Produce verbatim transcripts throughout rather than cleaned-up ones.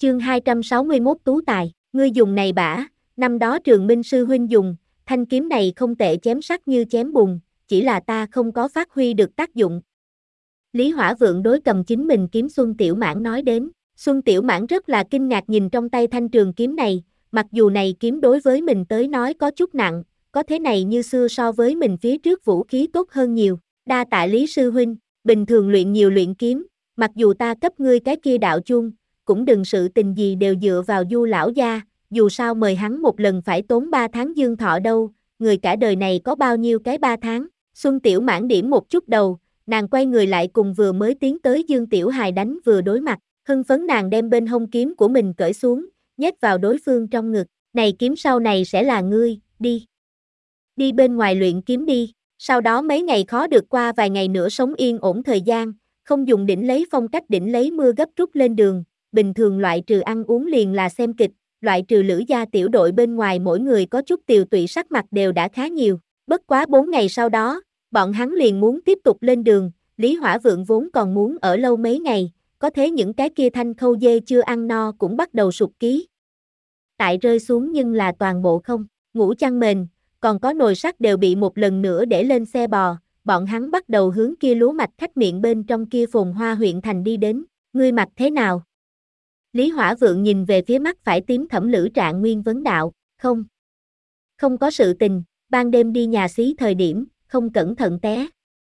Chương hai trăm sáu mươi mốt Tú Tài, ngươi dùng này bả, năm đó Trường Minh sư huynh dùng, thanh kiếm này không tệ chém sắt như chém bùn, chỉ là ta không có phát huy được tác dụng. Lý Hỏa Vượng đối cầm chính mình kiếm Xuân Tiểu Mãn nói đến, Xuân Tiểu Mãn rất là kinh ngạc nhìn trong tay thanh trường kiếm này, mặc dù này kiếm đối với mình tới nói có chút nặng, có thế này như xưa so với mình phía trước vũ khí tốt hơn nhiều, đa tạ Lý sư huynh, bình thường luyện nhiều luyện kiếm, mặc dù ta cấp ngươi cái kia đạo chuông, cũng đừng sự tình gì đều dựa vào Du lão gia, dù sao mời hắn một lần phải tốn ba tháng dương thọ đâu, người cả đời này có bao nhiêu cái ba tháng. Xuân Tiểu Mãn điểm một chút đầu, nàng quay người lại cùng vừa mới tiến tới Dương Tiểu Hài đánh vừa đối mặt, hưng phấn nàng đem bên hông kiếm của mình cởi xuống, nhét vào đối phương trong ngực, này kiếm sau này sẽ là ngươi, đi. Đi bên ngoài luyện kiếm đi, sau đó mấy ngày khó được qua vài ngày nữa sống yên ổn thời gian, không dùng đỉnh lấy phong cách đỉnh lấy mưa gấp rút lên đường, bình thường loại trừ ăn uống liền là xem kịch, loại trừ Lữ gia tiểu đội bên ngoài mỗi người có chút tiều tụy sắc mặt đều đã khá nhiều, bất quá bốn ngày sau đó, bọn hắn liền muốn tiếp tục lên đường, Lý Hỏa Vượng vốn còn muốn ở lâu mấy ngày, có thế những cái kia thanh khâu dê chưa ăn no cũng bắt đầu sụt ký. Tại rơi xuống nhưng là toàn bộ không, ngủ chăn mền, còn có nồi sắt đều bị một lần nữa để lên xe bò, bọn hắn bắt đầu hướng kia lúa mạch khách miệng bên trong kia Phồn Hoa huyện thành đi đến, ngươi mặc thế nào? Lý Hỏa Vượng nhìn về phía mắt phải tím thẫm Lữ Trạng Nguyên vấn đạo, không. Không có sự tình, ban đêm đi nhà xí thời điểm, không cẩn thận té.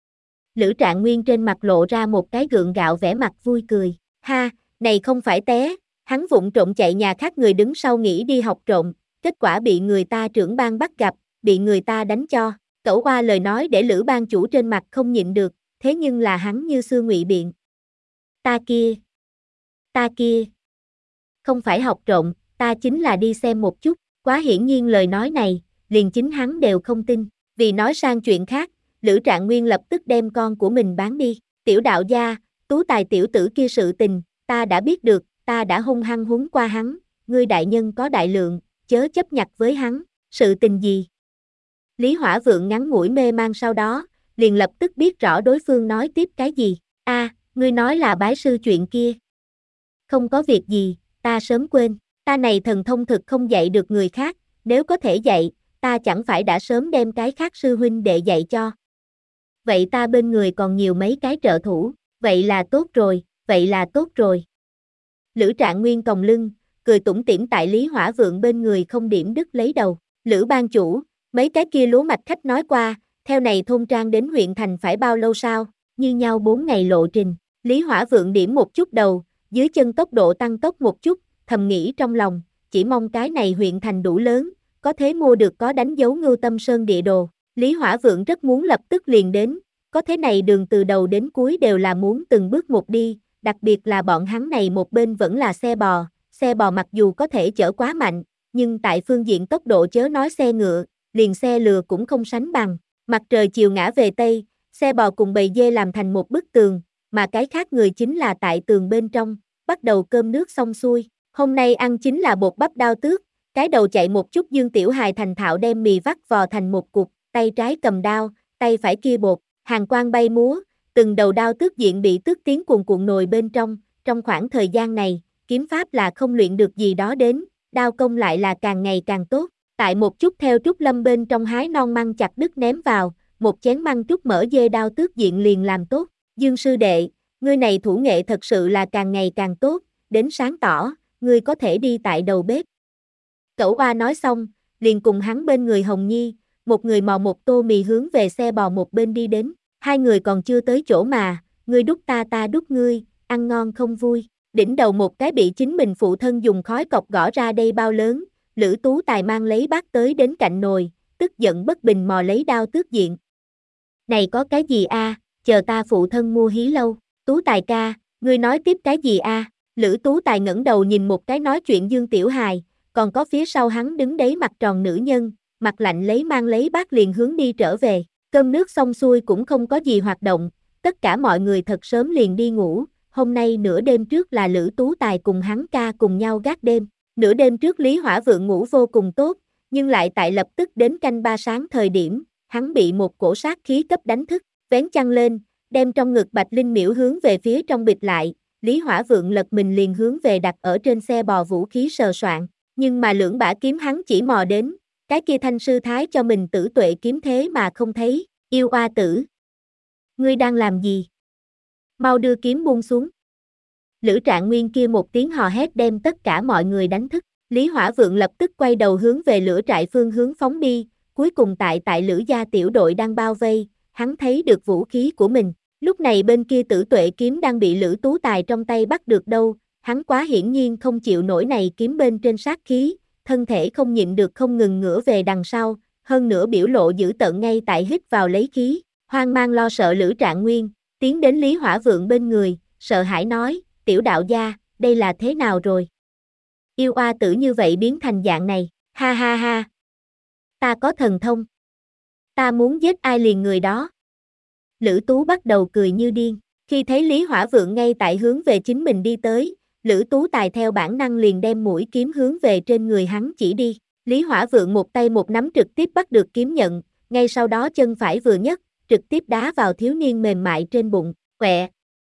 Lữ Trạng Nguyên trên mặt lộ ra một cái gượng gạo vẻ mặt vui cười, ha, này không phải té, hắn vụng trộm chạy nhà khác người đứng sau nghỉ đi học trộm, kết quả bị người ta trưởng ban bắt gặp, bị người ta đánh cho, cẩu oa lời nói để Lữ ban chủ trên mặt không nhịn được, thế nhưng là hắn như xưa ngụy biện. Ta kia, ta kia, không phải học trộm, ta chính là đi xem một chút, quá hiển nhiên lời nói này, liền chính hắn đều không tin, vì nói sang chuyện khác, Lữ Trạng Nguyên lập tức đem con của mình bán đi, Tiểu đạo gia, Tú Tài tiểu tử kia sự tình, ta đã biết được, ta đã hung hăng huấn qua hắn, ngươi đại nhân có đại lượng, chớ chấp nhặt với hắn, sự tình gì? Lý Hỏa Vượng ngắn ngủi mê mang sau đó, liền lập tức biết rõ đối phương nói tiếp cái gì, a, à, ngươi nói là bái sư chuyện kia. Không có việc gì, ta sớm quên, ta này thần thông thực không dạy được người khác, nếu có thể dạy, ta chẳng phải đã sớm đem cái khác sư huynh đệ dạy cho. Vậy ta bên người còn nhiều mấy cái trợ thủ, vậy là tốt rồi, vậy là tốt rồi. Lữ Trạng Nguyên còng lưng, cười tủm tỉm tại Lý Hỏa Vượng bên người không điểm đứt lấy đầu, Lữ ban chủ, mấy cái kia lúa mạch khách nói qua, theo này thôn trang đến huyện thành phải bao lâu sao, như nhau bốn ngày lộ trình, Lý Hỏa Vượng điểm một chút đầu, dưới chân tốc độ tăng tốc một chút, thầm nghĩ trong lòng, chỉ mong cái này huyện thành đủ lớn, có thế mua được có đánh dấu Ngưu Tâm Sơn địa đồ. Lý Hỏa Vượng rất muốn lập tức liền đến, có thế này đường từ đầu đến cuối đều là muốn từng bước một đi, đặc biệt là bọn hắn này một bên vẫn là xe bò, xe bò mặc dù có thể chở quá mạnh, nhưng tại phương diện tốc độ chớ nói xe ngựa, liền xe lừa cũng không sánh bằng, mặt trời chiều ngã về Tây, xe bò cùng bầy dê làm thành một bức tường, mà cái khác người chính là tại tường bên trong, bắt đầu cơm nước xong xuôi, hôm nay ăn chính là bột bắp đao tước, cái đầu chạy một chút Dương Tiểu Hài thành thạo đem mì vắt vò thành một cục, tay trái cầm đao, tay phải kia bột, hàng quang bay múa, từng đầu đao tước diện bị tước tiếng cuồn cuộn nồi bên trong, trong khoảng thời gian này, kiếm pháp là không luyện được gì đó đến, đao công lại là càng ngày càng tốt, tại một chút theo trúc lâm bên trong hái non măng chặt đứt ném vào, một chén măng trúc mỡ dê đao tước diện liền làm tốt, Dương sư đệ, ngươi này thủ nghệ thật sự là càng ngày càng tốt, đến sáng tỏ, ngươi có thể đi tại đầu bếp. Cẩu oa nói xong, liền cùng hắn bên người Hồng Nhi, một người mò một tô mì hướng về xe bò một bên đi đến, hai người còn chưa tới chỗ mà, ngươi đút ta ta đút ngươi, ăn ngon không vui, đỉnh đầu một cái bị chính mình phụ thân dùng khói cọc gõ ra đây bao lớn, Lữ Tú Tài mang lấy bát tới đến cạnh nồi, tức giận bất bình mò lấy đao tước diện. Này có cái gì a, chờ ta phụ thân mua hí lâu, Tú Tài ca, ngươi nói tiếp cái gì a? Lữ Tú Tài ngẩng đầu nhìn một cái nói chuyện Dương Tiểu Hài, còn có phía sau hắn đứng đấy mặt tròn nữ nhân, mặt lạnh lấy mang lấy bát liền hướng đi trở về, cơm nước xong xuôi cũng không có gì hoạt động, tất cả mọi người thật sớm liền đi ngủ, hôm nay nửa đêm trước là Lữ Tú Tài cùng hắn ca cùng nhau gác đêm, nửa đêm trước Lý Hỏa Vượng ngủ vô cùng tốt, nhưng lại tại lập tức đến canh ba sáng thời điểm, hắn bị một cổ sát khí cấp đánh thức, vén chăn lên, đem trong ngực Bạch Linh Miễu hướng về phía trong bịt lại, Lý Hỏa Vượng lật mình liền hướng về đặt ở trên xe bò vũ khí sờ soạn, nhưng mà lưỡng bả kiếm hắn chỉ mò đến, cái kia thanh sư thái cho mình tử tuệ kiếm thế mà không thấy, yêu oa tử. Ngươi đang làm gì? Mau đưa kiếm buông xuống. Lữ Trạng Nguyên kia một tiếng hò hét đem tất cả mọi người đánh thức, Lý Hỏa Vượng lập tức quay đầu hướng về lửa trại phương hướng phóng đi, cuối cùng tại tại Lữ gia tiểu đội đang bao vây, hắn thấy được vũ khí của mình, lúc này bên kia tử tuệ kiếm đang bị Lữ Tú Tài trong tay bắt được đâu, hắn quá hiển nhiên không chịu nổi này kiếm bên trên sát khí, thân thể không nhịn được không ngừng ngửa về đằng sau, hơn nữa biểu lộ dữ tợn ngay tại hít vào lấy khí, hoang mang lo sợ Lữ Trạng Nguyên, tiến đến Lý Hỏa Vượng bên người, sợ hãi nói, tiểu đạo gia, đây là thế nào rồi? Yêu oa tử như vậy biến thành dạng này, ha ha ha. Ta có thần thông. Ta muốn giết ai liền người đó. Lữ Tú bắt đầu cười như điên, khi thấy Lý Hỏa Vượng ngay tại hướng về chính mình đi tới, Lữ Tú Tài theo bản năng liền đem mũi kiếm hướng về trên người hắn chỉ đi. Lý Hỏa Vượng một tay một nắm trực tiếp bắt được kiếm nhận, ngay sau đó chân phải vừa nhấc, trực tiếp đá vào thiếu niên mềm mại trên bụng, quẹ.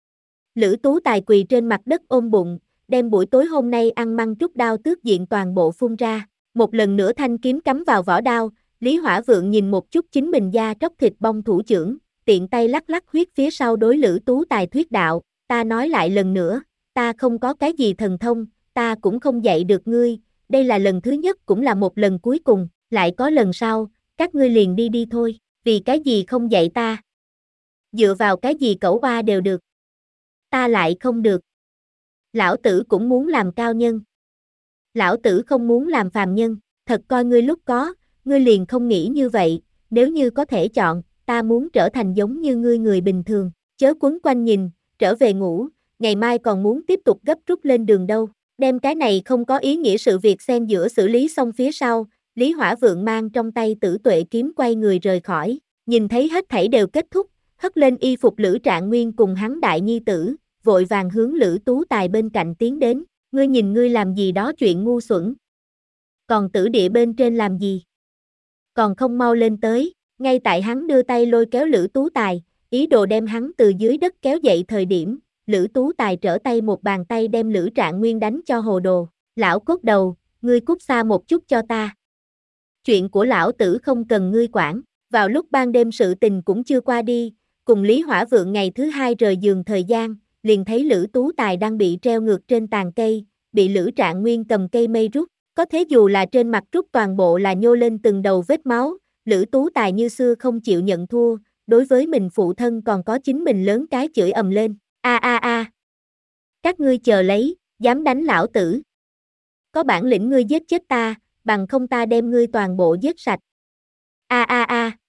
Lữ Tú Tài quỳ trên mặt đất ôm bụng, đem buổi tối hôm nay ăn măng trút đao tước diện toàn bộ phun ra, một lần nữa thanh kiếm cắm vào vỏ đao, Lý Hỏa Vượng nhìn một chút chính mình da tróc thịt bong thủ trưởng, tiện tay lắc lắc huyết phía sau đối Lữ Tú Tài thuyết đạo, ta nói lại lần nữa, ta không có cái gì thần thông, ta cũng không dạy được ngươi, đây là lần thứ nhất cũng là một lần cuối cùng, lại có lần sau, các ngươi liền đi đi thôi, vì cái gì không dạy ta? Dựa vào cái gì cẩu oa đều được. Ta lại không được. Lão tử cũng muốn làm cao nhân. Lão tử không muốn làm phàm nhân, thật coi ngươi lúc có, ngươi liền không nghĩ như vậy, nếu như có thể chọn, ta muốn trở thành giống như ngươi người bình thường, chớ quấn quanh nhìn, trở về ngủ, ngày mai còn muốn tiếp tục gấp rút lên đường đâu, đem cái này không có ý nghĩa sự việc xen giữa xử lý xong phía sau, Lý Hỏa Vượng mang trong tay tử tuệ kiếm quay người rời khỏi, nhìn thấy hết thảy đều kết thúc, hất lên y phục Lữ Trạng Nguyên cùng hắn đại nhi tử, vội vàng hướng Lữ Tú Tài bên cạnh tiến đến, ngươi nhìn ngươi làm gì đó chuyện ngu xuẩn. Còn tử địa bên trên làm gì? Còn không mau lên tới, ngay tại hắn đưa tay lôi kéo Lữ Tú Tài, ý đồ đem hắn từ dưới đất kéo dậy thời điểm, Lữ Tú Tài trở tay một bàn tay đem Lữ Trạng Nguyên đánh cho hồ đồ, lão cốt đầu, ngươi cút xa một chút cho ta. Chuyện của lão tử không cần ngươi quản, vào lúc ban đêm sự tình cũng chưa qua đi, cùng Lý Hỏa Vượng ngày thứ hai rời giường thời gian, liền thấy Lữ Tú Tài đang bị treo ngược trên tàn cây, bị Lữ Trạng Nguyên cầm cây mây rút, có thế dù là trên mặt rút toàn bộ là nhô lên từng đầu vết máu, Lữ Tú Tài như xưa không chịu nhận thua, đối với mình phụ thân còn có chính mình lớn cái chửi ầm lên, a a a. Các ngươi chờ lấy, dám đánh lão tử. Có bản lĩnh ngươi giết chết ta, bằng không ta đem ngươi toàn bộ giết sạch. A a a.